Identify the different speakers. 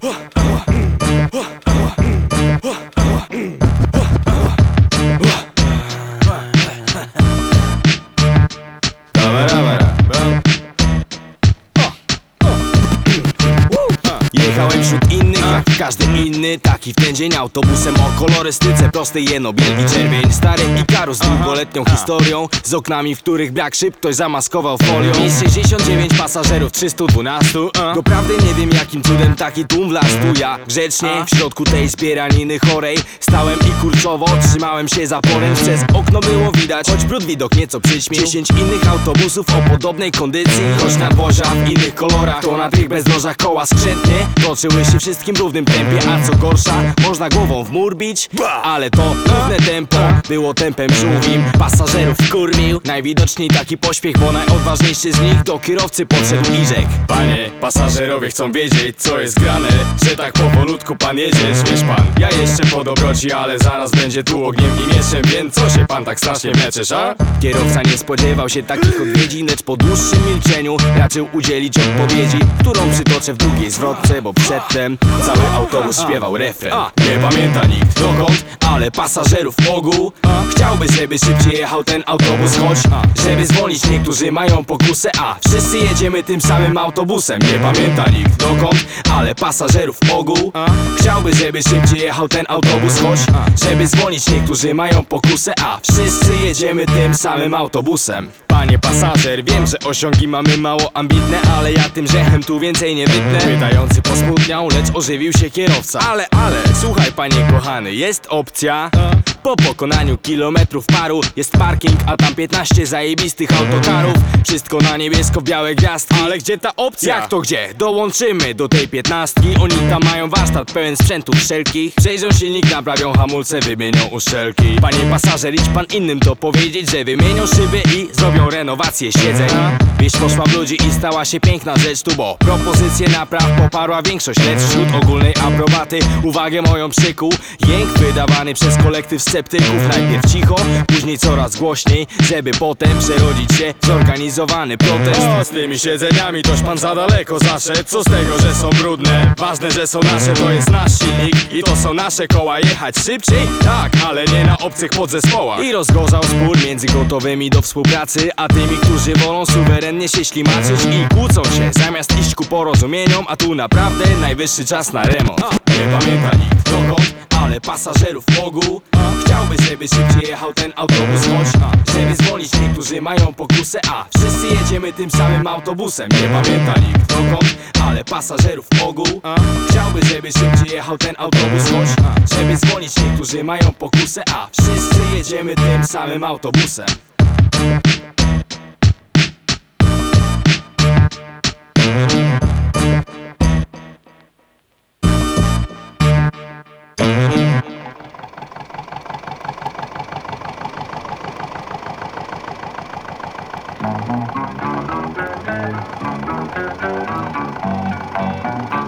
Speaker 1: Jechałem wśród innych, jak każdy inny, taki w ten dzień autobusem o kolorystyce prostej jeno, bielgi czerwień. Stary Ikarus z długoletnią historią, z oknami, w których brak szyb ktoś zamaskował folią. Miejsc 69 pasażerów, 312. Doprawdy nie wiem, jakim cudem taki tłum wlazł tu. Ja grzecznie w środku tej zbieraniny chorej stałem i kurczowo trzymałem się za poręcz. Przez okno było widać, choć brud widok nieco przyćmił, 10 innych autobusów o podobnej kondycji, choć nadwozia w innych kolorach, to na tych bezdrożach koła skrzętnie toczyły się wszystkim w równym tempie. A co gorsza, można głową w mur bić, ale to równe tempo było tempem żółwim. Pasażerów wkurwił najwidoczniej taki pośpiech, bo najodważniejszy z nich do kierowcy podszedł i rzekł:
Speaker 2: Panie, pasażerowie chcą wiedzieć, co jest grane, że tak powolutku pan jedziesz. Wiesz pan, ja jeszcze po dobroci, ale zaraz będzie tu ogniem i mieczem, więc co się pan tak strasznie mleczesz, a?
Speaker 1: Kierowca nie spodziewał się takich odwiedzin, lecz po dłuższym milczeniu raczył udzielić odpowiedzi, którą przytoczę w drugiej zwrotce, bo przedtem cały autobus śpiewał refren.
Speaker 2: Nie pamięta nikt dokąd,
Speaker 1: ale pasażerów ogół chciałby, żeby szybciej jechał ten autobus, choć żeby zwolnić niektórzy mają pokusę, a wszyscy jedziemy tym samym autobusem.
Speaker 2: nie pamięta nikt dokąd,
Speaker 1: Ale pasażerów ogół chciałby, żeby szybciej jechał ten autobus, choć żeby zwolnić niektórzy mają pokusę, a wszyscy jedziemy tym samym autobusem. Panie pasażer, wiem, że osiągi mamy mało ambitne, ale ja tym rzechem tu więcej nie wytnę. Pytający posmutniał, lecz ożywił się kierowca. Ale, słuchaj panie kochany, jest opcja. Po pokonaniu kilometrów paru jest parking, a tam 15 zajebistych autokarów. Wszystko na niebiesko-białe gwiazdki.
Speaker 2: ale gdzie ta opcja?
Speaker 1: Jak to gdzie? Dołączymy do tej 15. Oni tam mają warsztat pełen sprzętów wszelkich. Przejrzą silnik, naprawią hamulce, wymienią uszczelki. Panie pasażer, idź pan innym to powiedzieć, że wymienią szyby i zrobią renowację siedzeń. Wieść poszła w ludzi i stała się piękna rzecz tu, bo propozycję napraw poparła większość, lecz wśród ogólnej aprobaty uwagę moją przykuł jęk wydawany przez kolektyw sceptyków. Najpierw cicho, później coraz głośniej, żeby potem przerodzić się w zorganizowany protest.
Speaker 2: Z tymi siedzeniami toś pan za daleko zaszedł. Co z tego, że są brudne? Ważne, że są nasze, to jest nasz silnik i to są nasze koła. Jechać szybciej? Tak, ale nie na obcych podzespołach.
Speaker 1: I rozgorzał spór między gotowymi do współpracy a tymi, którzy wolą suwerennie się ślimaczyć i kłócą się zamiast iść ku porozumieniom, a tu naprawdę najwyższy czas na remont.
Speaker 2: Nie pamięta nikt dokąd,
Speaker 1: ale pasażerów ogół chciałby, żeby szybciej jechał ten autobus, choć żeby zwolnić niektórzy mają pokusę, a wszyscy jedziemy tym samym autobusem.
Speaker 2: nie pamięta nikt
Speaker 1: Dokąd? Ale pasażerów ogół chciałby, żeby szybciej jechał ten autobus, choć żeby zwolnić niektórzy mają pokusę, a wszyscy jedziemy tym samym autobusem.
Speaker 3: Thank you.